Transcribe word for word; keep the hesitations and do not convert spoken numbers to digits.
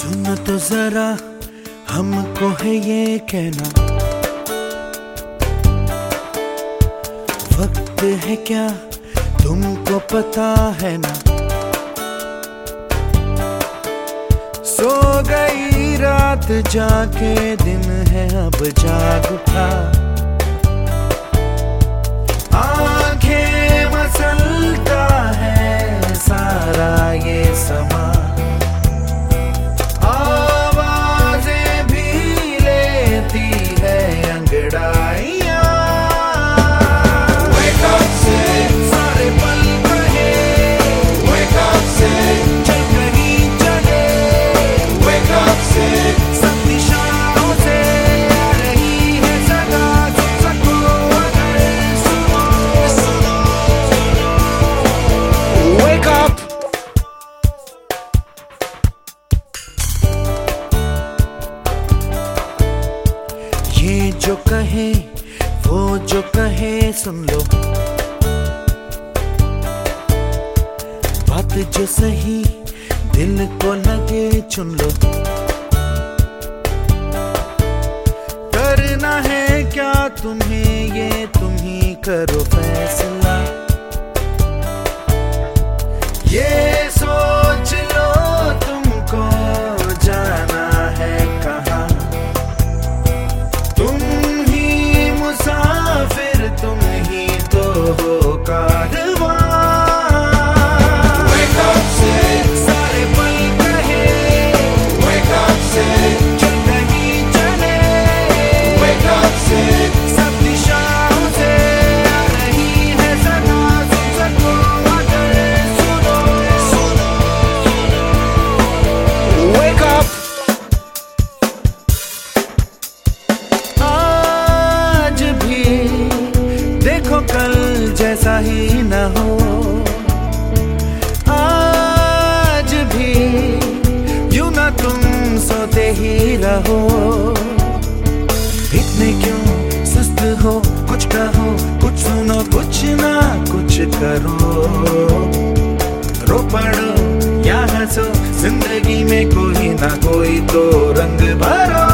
सुन तो जरा हमको है ये कहना, वक्त है क्या तुमको पता है ना। सो गई रात जाके दिन है अब जाग उठा, आंखें मसलता है सारा ये समा, आवाजें भी लेती है अंगड़ाइयां। Wake up से सारे पल बहे, Wake up से चल कहीं चले, Wake up से सब दिशाओं से आ रही है सदा, सुन सको अगर सुनो, Wake up। ये जो कहे वो जो कहे सुन लो, बात जो सही दिल को लगे चुन लो। करना है क्या तुम्हें ये तुम ही करो फैसला, ये सोच लो तुमको जाना है कहाँ। तुम ही मुसाफिर तुम ही तो हो कारवां। Wake up से सारे पल कहे, Wake up से चल कहीं चले, Wake up से सब दिशाओं से आ रही है सदा, सुन सको अगर सुनो, Wake up। आज भी देखो कल जैसा ही न हो, आज भी यूं ना तुम सोते ही रहो। इतने क्यों सुस्त हो, कुछ कहो कुछ सुनो, कुछ ना कुछ करो। रो पड़ो या हंसो, जिंदगी में कोई ना कोई तो रंग भरो।